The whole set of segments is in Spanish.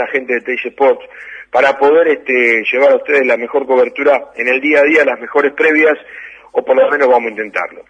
gente de Teis Sports, para poder llevar a ustedes la mejor cobertura en el día a día, las mejores previas, o por lo menos vamos a intentarlo.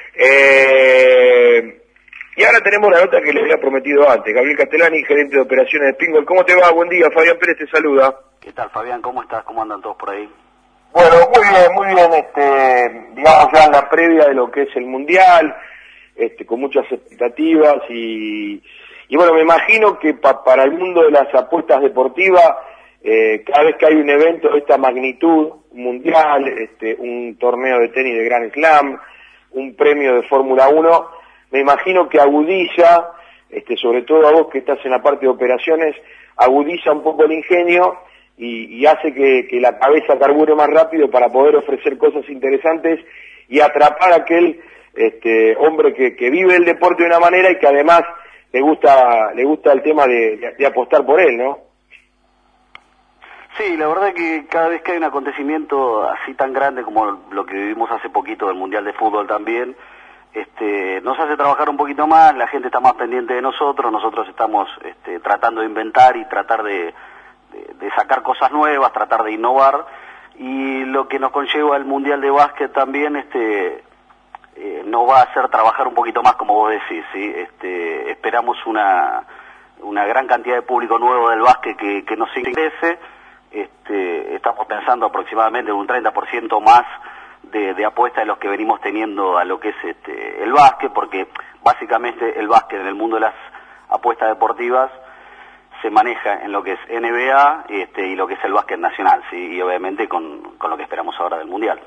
Y ahora tenemos la nota que les había prometido antes. Gabriel Castellani, gerente de operaciones de Springboard. ¿Cómo te va? Buen día, Fabián Pérez te saluda. ¿Qué tal, Fabián? ¿Cómo estás? ¿Cómo andan todos por ahí? Bueno, muy bien, digamos ya en la previa de lo que es el Mundial, con muchas expectativas y bueno, me imagino que para el mundo de las apuestas deportivas, cada vez que hay un evento de esta magnitud, mundial, un torneo de tenis de Grand Slam, un premio de Fórmula 1, me imagino que agudiza, sobre todo a vos que estás en la parte de operaciones, agudiza un poco el ingenio y hace que la cabeza carbure más rápido para poder ofrecer cosas interesantes y atrapar a aquel hombre que vive el deporte de una manera y que además le gusta el tema de apostar por él, ¿no? Sí, la verdad que cada vez que hay un acontecimiento así tan grande como lo que vivimos hace poquito del Mundial de Fútbol también, nos hace trabajar un poquito más, la gente está más pendiente de nosotros estamos tratando de inventar y tratar de sacar cosas nuevas, tratar de innovar, y lo que nos conlleva el Mundial de Básquet también nos va a hacer trabajar un poquito más, como vos decís, ¿sí? Esperamos una gran cantidad de público nuevo del básquet que nos ingrese. Estamos pensando aproximadamente en un 30% más de apuesta de los que venimos teniendo a lo que es el básquet, porque básicamente el básquet en el mundo de las apuestas deportivas se maneja en lo que es NBA y lo que es el básquet nacional, ¿sí? Y obviamente con lo que esperamos ahora del Mundial.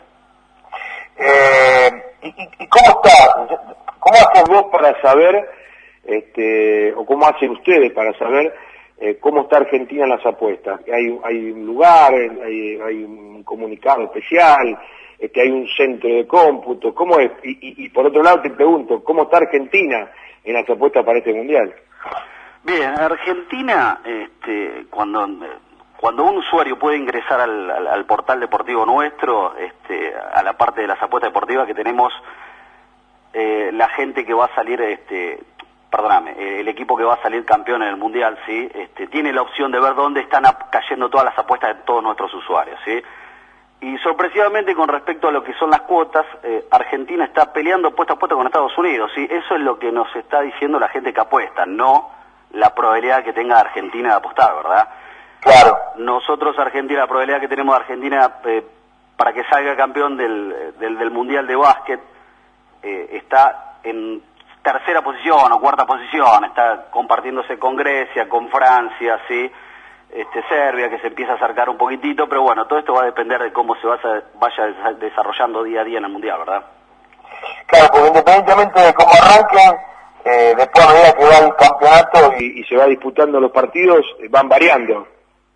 ¿Y cómo está? ¿Cómo haces vos para saber, o cómo hacen ustedes para saber cómo está Argentina en las apuestas? ¿Hay un lugar, hay un comunicado especial, hay un centro de cómputo? ¿Cómo es? Y por otro lado te pregunto, ¿cómo está Argentina en las apuestas para este Mundial? Bien, Argentina, cuando un usuario puede ingresar al portal deportivo nuestro, a la parte de las apuestas deportivas que tenemos, la gente que va a salir, el equipo que va a salir campeón en el Mundial, ¿sí? Tiene la opción de ver dónde están cayendo todas las apuestas de todos nuestros usuarios, ¿sí? Y sorpresivamente con respecto a lo que son las cuotas, Argentina está peleando puesto a puesto con Estados Unidos, ¿sí? Eso es lo que nos está diciendo la gente que apuesta, no la probabilidad que tenga Argentina de apostar, ¿verdad? Claro. Nosotros, Argentina, la probabilidad que tenemos de Argentina para que salga campeón del Mundial de Básquet está en tercera posición o cuarta posición, está compartiéndose con Grecia, con Francia, ¿sí? Serbia, que se empieza a acercar un poquitito, pero bueno, todo esto va a depender de cómo se vaya desarrollando día a día en el Mundial, ¿verdad? Claro, porque independientemente de cómo arranquen, después a medida que va el campeonato y se va disputando los partidos, van variando.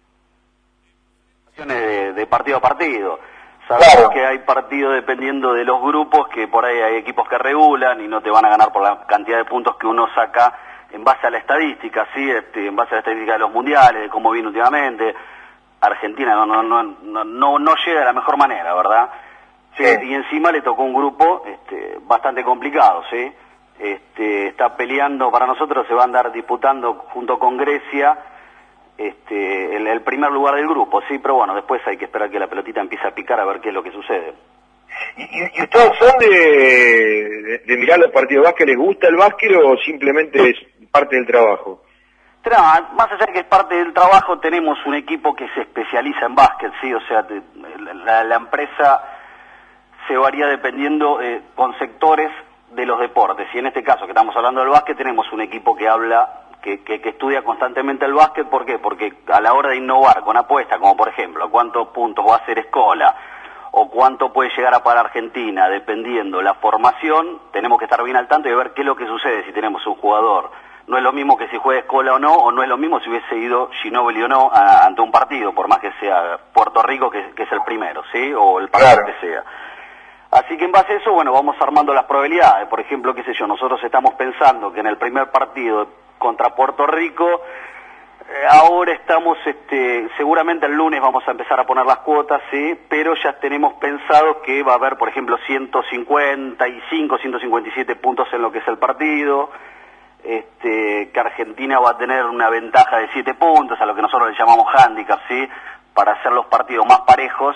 De partido a partido. Sabemos claro. Que hay partidos dependiendo de los grupos, que por ahí hay equipos que regulan y no te van a ganar por la cantidad de puntos que uno saca en base a la estadística, ¿sí? En base a la estadística de los mundiales, de cómo viene últimamente. Argentina no llega de la mejor manera, ¿verdad? Sí. Y encima le tocó un grupo bastante complicado, ¿sí? Está peleando, para nosotros se va a andar disputando junto con Grecia el primer lugar del grupo, sí, pero bueno, después hay que esperar que la pelotita empiece a picar a ver qué es lo que sucede. ¿Y ustedes son de mirar los partidos de básquet? ¿Les gusta el básquet o simplemente es parte del trabajo? Pero no, más allá de que es parte del trabajo, tenemos un equipo que se especializa en básquet, sí, o sea, la empresa se varía dependiendo con sectores de los deportes, y en este caso que estamos hablando del básquet, tenemos un equipo que habla, que estudia constantemente el básquet. ¿Por qué? Porque a la hora de innovar con apuestas, como por ejemplo, cuántos puntos va a hacer Escola, o cuánto puede llegar a pagar Argentina, dependiendo la formación, tenemos que estar bien al tanto y ver qué es lo que sucede si tenemos un jugador. No es lo mismo que si juega Escola o no es lo mismo si hubiese ido Ginóbili o no ante un partido, por más que sea Puerto Rico, que es el primero, ¿sí? O el partido que sea. Así que en base a eso, bueno, vamos armando las probabilidades. Por ejemplo, qué sé yo, nosotros estamos pensando que en el primer partido contra Puerto Rico, ahora estamos, seguramente el lunes vamos a empezar a poner las cuotas, sí, pero ya tenemos pensado que va a haber, por ejemplo, 155, 157 puntos en lo que es el partido, que Argentina va a tener una ventaja de 7 puntos, a lo que nosotros le llamamos handicap, ¿sí? Para hacer los partidos más parejos,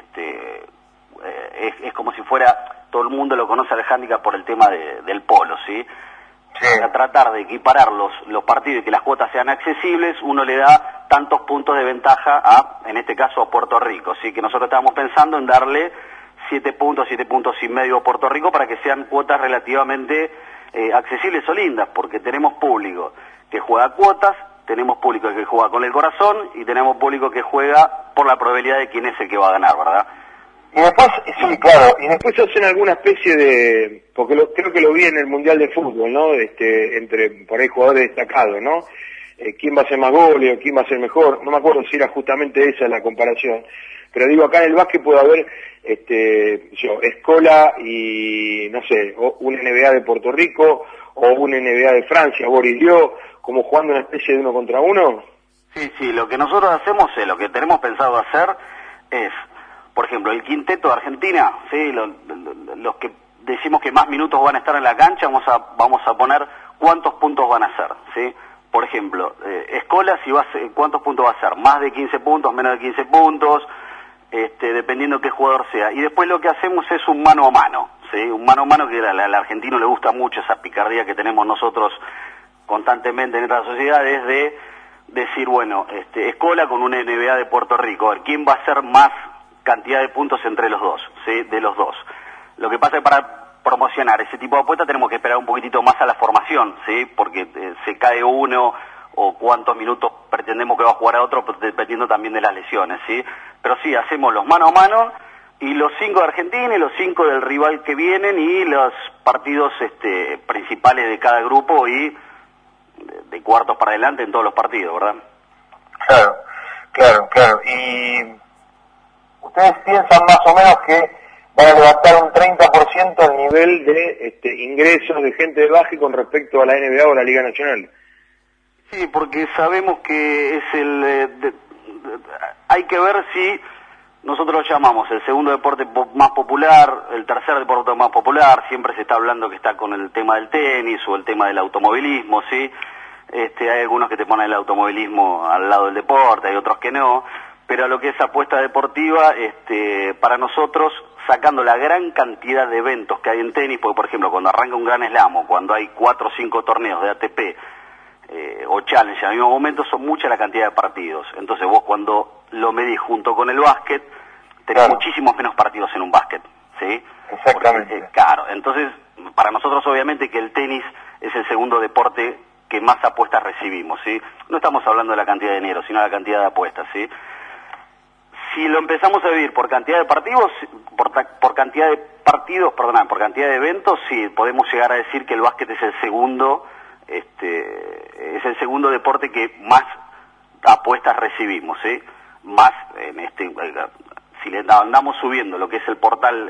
es como si fuera, todo el mundo lo conoce al handicap por el tema del polo, ¿sí? Sí. Para tratar de equiparar los partidos y que las cuotas sean accesibles, uno le da tantos puntos de ventaja en este caso a Puerto Rico, ¿sí? Que nosotros estábamos pensando en darle 7 puntos y medio a Puerto Rico para que sean cuotas relativamente accesibles o lindas, porque tenemos público que juega cuotas, tenemos público que juega con el corazón y tenemos público que juega por la probabilidad de quién es el que va a ganar, ¿verdad? Y después, sí, claro, y después hacen alguna especie de, porque creo que lo vi en el Mundial de Fútbol, ¿no? Entre, por ahí, jugadores destacados, ¿no? ¿Quién va a ser más goles o quién va a ser mejor? No me acuerdo si era justamente esa la comparación, pero digo, acá en el básquet puede haber, Escola y, no sé, un NBA de Puerto Rico o un NBA de Francia, Boris Dio, como jugando una especie de uno contra uno. Sí, lo que nosotros hacemos, lo que tenemos pensado hacer es, por ejemplo, el quinteto de Argentina, ¿sí? Los que decimos que más minutos van a estar en la cancha, vamos a poner cuántos puntos van a hacer, ¿sí? Por ejemplo, Escola, ¿cuántos puntos va a hacer? Más de 15 puntos, menos de 15 puntos, dependiendo qué jugador sea. Y después lo que hacemos es un mano a mano, ¿sí? Un mano a mano que al argentino le gusta mucho, esa picardía que tenemos nosotros constantemente en esta sociedad, es de decir, bueno, Escola con una NBA de Puerto Rico, a ver, ¿quién va a hacer más cantidad de puntos entre los dos, ¿sí? De los dos. Lo que pasa es que para promocionar ese tipo de apuestas tenemos que esperar un poquitito más a la formación, ¿sí? Porque se cae uno o cuántos minutos pretendemos que va a jugar a otro, dependiendo también de las lesiones, ¿sí? Pero sí, hacemos los mano a mano y los 5 de Argentina y los 5 del rival que vienen y los partidos principales de cada grupo y de cuartos para adelante en todos los partidos, ¿verdad? Claro. Y ustedes piensan más o menos que van a levantar un 30% el nivel de ingresos de gente de básquet con respecto a la NBA o la Liga Nacional. Sí, porque sabemos que es hay que ver si nosotros lo llamamos el segundo deporte más popular, el tercer deporte más popular, siempre se está hablando que está con el tema del tenis o el tema del automovilismo, ¿sí? Hay algunos que te ponen el automovilismo al lado del deporte, hay otros que no, pero lo que es apuesta deportiva, para nosotros, sacando la gran cantidad de eventos que hay en tenis, porque por ejemplo cuando arranca un Gran Slam o cuando hay 4 o 5 torneos de ATP o Challenge al mismo momento, son mucha la cantidad de partidos. Entonces vos cuando lo medís junto con el básquet, tenés muchísimos menos partidos en un básquet, ¿sí? Exactamente. Porque, claro, entonces para nosotros obviamente que el tenis es el segundo deporte que más apuestas recibimos, ¿sí? No estamos hablando de la cantidad de dinero, sino de la cantidad de apuestas, ¿sí? Si lo empezamos a vivir por cantidad de partidos, por cantidad de partidos, por cantidad de eventos, sí, podemos llegar a decir que el básquet es el segundo, es el segundo deporte que más apuestas recibimos, ¿sí? Más si le andamos subiendo lo que es el portal,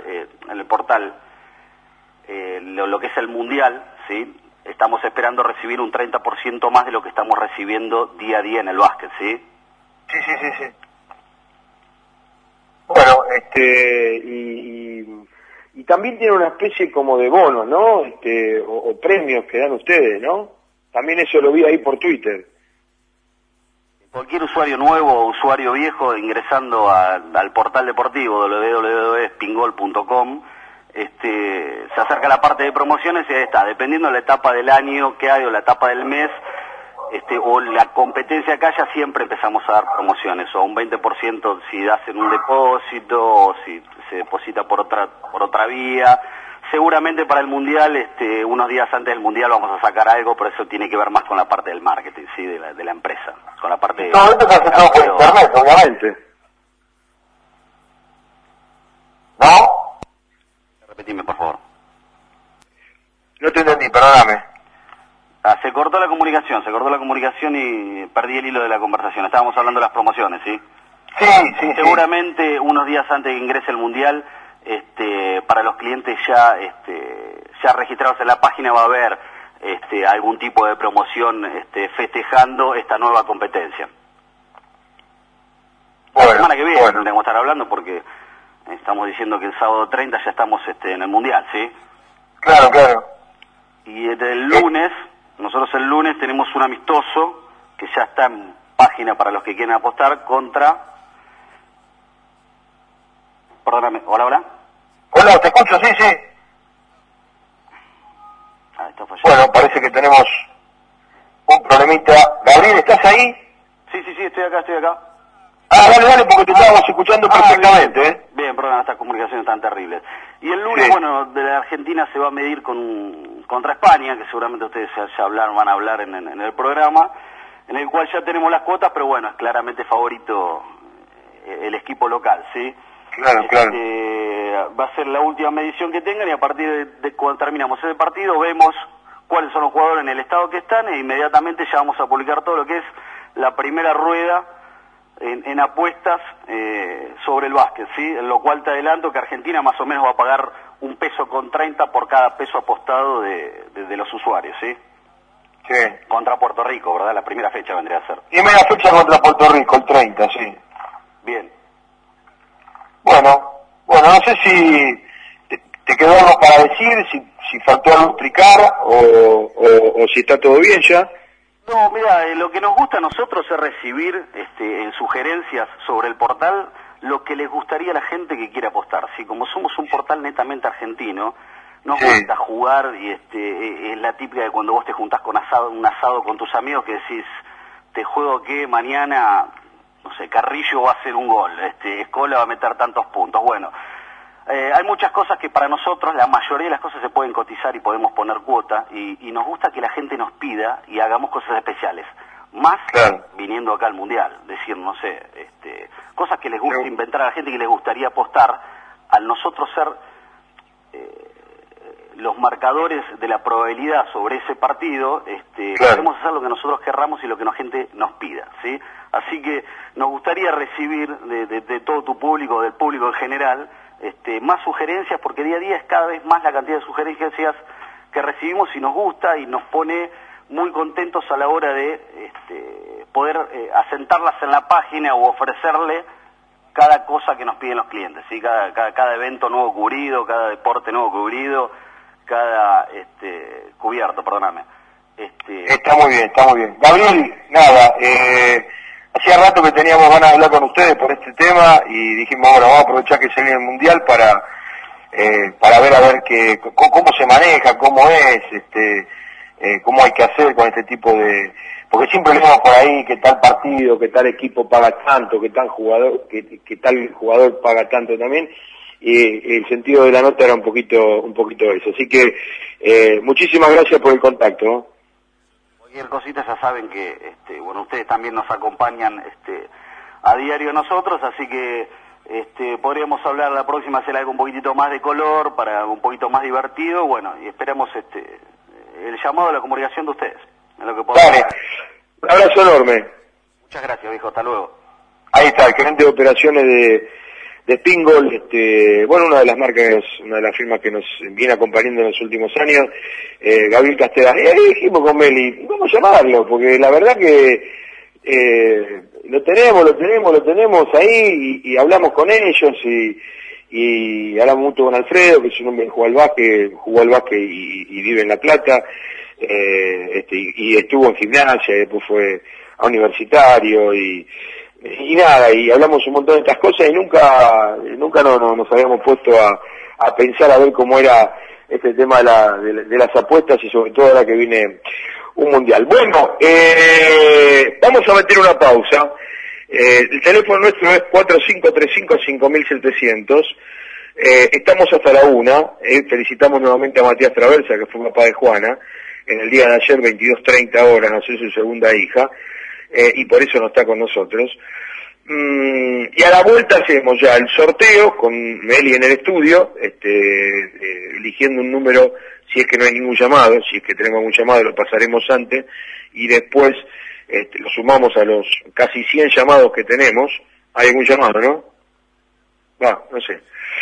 lo que es el mundial, ¿sí? Estamos esperando recibir un 30% más de lo que estamos recibiendo día a día en el básquet, ¿sí? Sí. Bueno, y también tiene una especie como de bonos, ¿no? O premios que dan ustedes, ¿no? También eso lo vi ahí por Twitter. Cualquier usuario nuevo o usuario viejo ingresando al portal deportivo www.spingol.com se acerca a la parte de promociones y ahí está, dependiendo de la etapa del año que hay o la etapa del mes, o la competencia que haya, siempre empezamos a dar promociones, o un 20% si hacen un depósito, o si se deposita por otra vía. Seguramente para el Mundial, unos días antes del Mundial vamos a sacar algo, pero eso tiene que ver más con la parte del marketing, ¿sí? de la empresa, con la parte... Todo esto se hace todo por internet, obviamente. ¿No? Repetime, por favor. No te entendí, perdóname. Se cortó la comunicación y perdí el hilo de la conversación. Estábamos hablando de las promociones, ¿sí? Sí. Seguramente unos días antes de que ingrese el Mundial, para los clientes ya registrados en la página va a haber algún tipo de promoción festejando esta nueva competencia. La semana que viene tendremos que estar hablando porque estamos diciendo que el sábado 30 ya estamos en el Mundial, ¿sí? Claro. Y desde el lunes, nosotros el lunes tenemos un amistoso que ya está página para los que quieran apostar contra... Perdóname, hola. Hola, te escucho, sí. Ah, está fallando. Bueno, parece que tenemos un problemita. Gabriel, ¿estás ahí? Sí, estoy acá. Ah, dale, porque te estábamos escuchando perfectamente, Bien, perdón, estas comunicaciones tan terribles. Y el lunes, sí. Bueno, de la Argentina se va a medir contra España, que seguramente ustedes ya van a hablar en el programa, en el cual ya tenemos las cuotas, pero bueno, es claramente favorito el equipo local, ¿sí? Claro. Va a ser la última medición que tengan y a partir de cuando terminamos ese partido vemos cuáles son los jugadores en el estado que están e inmediatamente ya vamos a publicar todo lo que es la primera rueda en apuestas sobre el básquet, ¿sí? En lo cual te adelanto que Argentina más o menos va a pagar 1,30 pesos por cada peso apostado de los usuarios, ¿sí? Sí. Contra Puerto Rico, ¿verdad? La primera fecha vendría a ser. Primera fecha contra Puerto Rico, el 30, sí. Bien. Bueno, no sé si te quedó algo para decir, si faltó algo explicar o si está todo bien ya. No, mira, lo que nos gusta a nosotros es recibir en sugerencias sobre el portal lo que les gustaría a la gente que quiera apostar. ¿Sí? Como somos un portal netamente argentino, nos gusta jugar y es la típica de cuando vos te juntás con un asado con tus amigos que decís, te juego que mañana, no sé, Carrillo va a hacer un gol, Escola va a meter tantos puntos. Bueno, hay muchas cosas que para nosotros, la mayoría de las cosas se pueden cotizar y podemos poner cuota, y nos gusta que la gente nos pida y hagamos cosas especiales. Más viniendo acá al Mundial, decir, no sé, cosas que les gusta inventar a la gente que les gustaría apostar, al nosotros ser los marcadores de la probabilidad sobre ese partido, podemos hacer lo que nosotros querramos y lo que la gente nos pida, ¿sí? Así que nos gustaría recibir de todo tu público, del público en general, más sugerencias, porque día a día es cada vez más la cantidad de sugerencias que recibimos y nos gusta y nos pone muy contentos a la hora de poder asentarlas en la página o ofrecerle cada cosa que nos piden los clientes, ¿sí? Cada evento nuevo cubrido, cada deporte nuevo cubrido, cada cubierto, perdóname. Está muy bien. Gabriel, nada, hacía rato que teníamos ganas de hablar con ustedes por este tema y dijimos, bueno, vamos a aprovechar que se viene el Mundial para ver cómo se maneja, cómo es, cómo hay que hacer con este tipo de... Porque siempre leemos por ahí que tal partido, que tal equipo paga tanto, que tal jugador paga tanto también, y el sentido de la nota era un poquito eso. Así que muchísimas gracias por el contacto, ¿no? Cualquier cosita ya saben que ustedes también nos acompañan a diario nosotros, así que podríamos hablar la próxima, hacer algo un poquitito más de color, para un poquito más divertido, bueno, y esperamos el llamado de la comunicación de ustedes. En lo que Dale, un abrazo enorme. Muchas gracias, viejo, hasta luego. Ahí está, el gerente de operaciones de Pingol, una de las marcas, una de las firmas que nos viene acompañando en los últimos años, Gabriel Castelar. Y ahí dijimos con Meli, vamos a llamarlo, porque la verdad que lo tenemos ahí y hablamos con ellos y hablamos mucho con Alfredo, que es un hombre que jugó al básquet y vive en La Plata, y estuvo en gimnasia, y después fue a universitario y nada, y hablamos un montón de estas cosas y nunca nos habíamos puesto a pensar a ver cómo era este tema de las apuestas y sobre todo ahora que viene un Mundial. Bueno, vamos a meter una pausa. El teléfono nuestro es 4535-5700. Estamos hasta la 1. Felicitamos nuevamente a Matías Traversa, que fue papá de Juana. En el día de ayer, 22:30 horas, nació su segunda hija, y por eso no está con nosotros. Y a la vuelta hacemos ya el sorteo con Meli en el estudio, eligiendo un número, si es que no hay ningún llamado, si es que tenemos algún llamado lo pasaremos antes, y después lo sumamos a los casi 100 llamados que tenemos. ¿Hay algún llamado, no? No sé.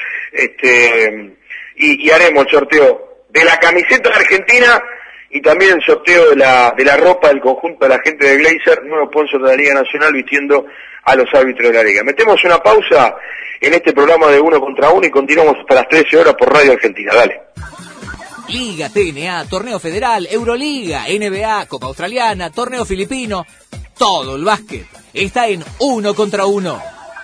Y haremos el sorteo de la camiseta de Argentina y también el sorteo de la ropa del conjunto de la gente de Glazer, nuevo sponsor de la Liga Nacional, vistiendo a los árbitros de la Liga. Metemos una pausa en este programa de 1 contra 1 y continuamos hasta las 13 horas por Radio Argentina. Dale. Liga, TNA, Torneo Federal, Euroliga, NBA, Copa Australiana, Torneo Filipino. Todo el básquet está en Uno contra Uno.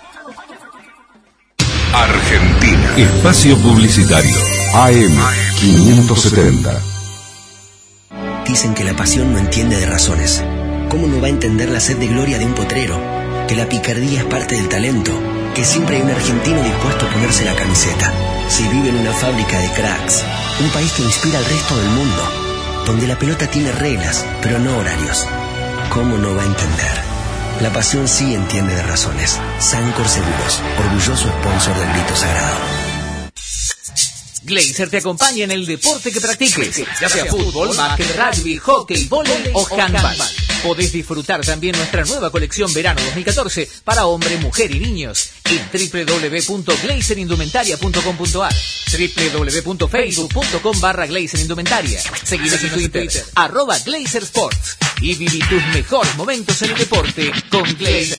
Argentina. Espacio Publicitario. AM 570. Dicen que la pasión no entiende de razones. ¿Cómo no va a entender la sed de gloria de un potrero? Que la picardía es parte del talento. Que siempre hay un argentino dispuesto a ponerse la camiseta. Si vive en una fábrica de cracks. Un país que inspira al resto del mundo. Donde la pelota tiene reglas, pero no horarios. ¿Cómo no va a entender? La pasión sí entiende de razones. Sancor Seguros, orgulloso sponsor del grito sagrado. Glazer te acompaña en el deporte que practiques, ya sea fútbol, básquet, rugby, hockey, vóley o handball. Podés disfrutar también nuestra nueva colección verano 2014 para hombre, mujer y niños en www.glazerindumentaria.com.ar, www.facebook.com/glazerindumentaria. Seguinos en Twitter, @glazersports, y viví tus mejores momentos en el deporte con Glazer.